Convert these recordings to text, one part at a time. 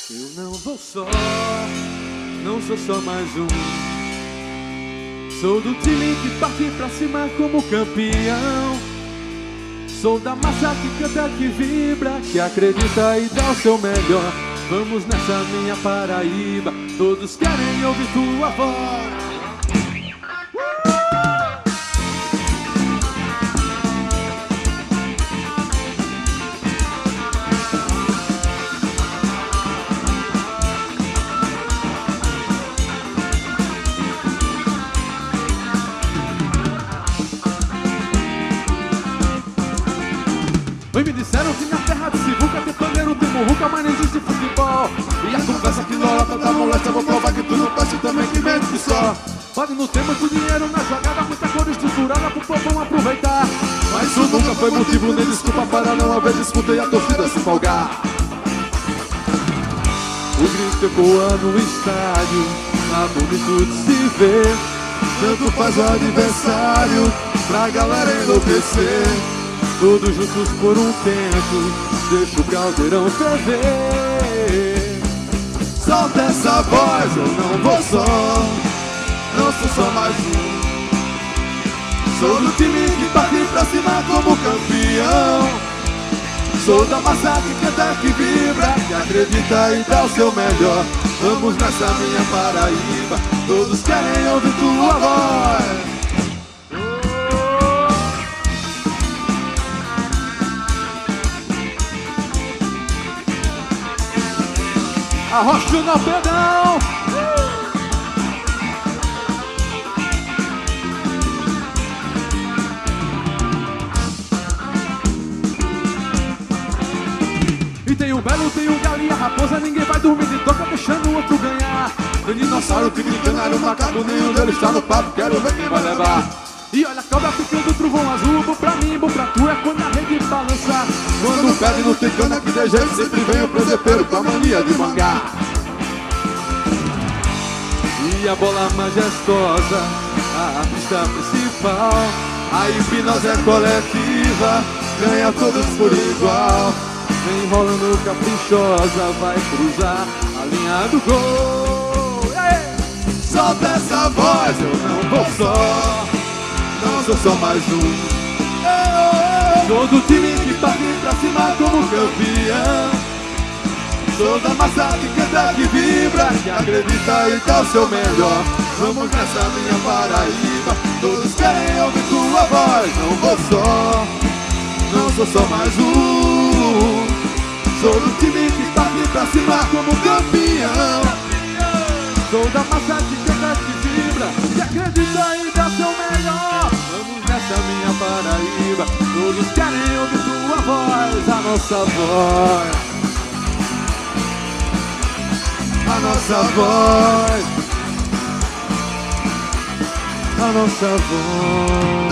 Eu não vou só, não sou só mais um. Sou do time que parte pra cima como campeão. Sou da massa que canta, que vibra, que acredita e dá o seu melhor. Vamos nessa minha Paraíba, todos querem ouvir tua voz. Oi, me disseram que na terra de Sivuca tem pandeiro, tem murruca, mas não existe futebol. E a conversa que lorota da moléstia, vou provar que tu não pode também que mente que só. Pode não ter muito dinheiro na jogada, muita cor estruturada pro povo aproveitar. Mas isso nunca foi motivo nem desculpa para não haver disputa e a torcida se empolgar. O grito ecoando no estádio, tá bonito de se ver. Tanto faz o adversário, pra galera enlouquecer. Todos juntos por um tempo, deixa o caldeirão ferver. Solta essa voz, eu não vou só, não sou só mais um. Sou do time que parte pra cima como campeão. Sou da massa que canta, que vibra, que acredita e dá o seu melhor. Vamos nessa minha Paraíba, todos querem ouvir tua voz. Arrocha o pedão. E tem um belo, tem um galinha, raposa, ninguém vai dormir de toca deixando o outro ganhar. Tem dinossauro, tigre, canário, macaco, nenhum deles está no papo, quero ver quem vai levar. E olha a cobra picando o trovão azul, bom pra mim, bom pra tu, é quando a rede balança. Quando pede não tem cana que de jeito, sempre vem o presepeiro com a mania de mangar. E a bola majestosa, a pista principal, a hipnose é coletiva, ganha todos por igual. Vem rolando caprichosa, vai cruzar a linha do gol. Solta essa voz, eu não vou só, não sou só mais um. Sou do time que parte pra cima como campeão. Sou da massa que canta, que vibra, que acredita e dá o seu melhor. Vamos nessa minha Paraíba, todos querem ouvir tua voz. Não vou só, não sou só mais um. Sou do time que parte pra cima como campeão. Sou da massa que canta, que vibra, que acredita e dá o seu melhor. Vamos nessa minha Paraíba, todos querem ouvir tua voz. A nossa voz, a nossa voz, a nossa voz.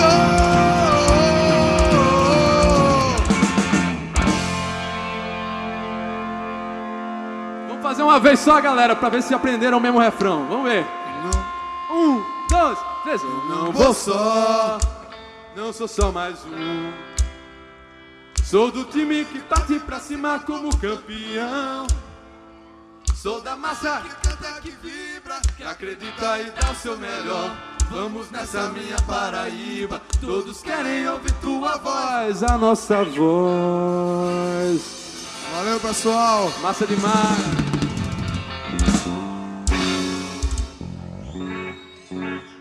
Vamos fazer uma vez só, galera, pra ver se aprenderam o mesmo refrão. Vamos ver. 1, 2, 3. Eu não vou só, não sou só mais um. Sou do time que parte pra cima como campeão. Sou da massa que canta, que vibra, que acredita e dá o seu melhor. Vamos nessa minha Paraíba, todos querem ouvir tua voz. A nossa voz. Valeu, pessoal. Massa demais.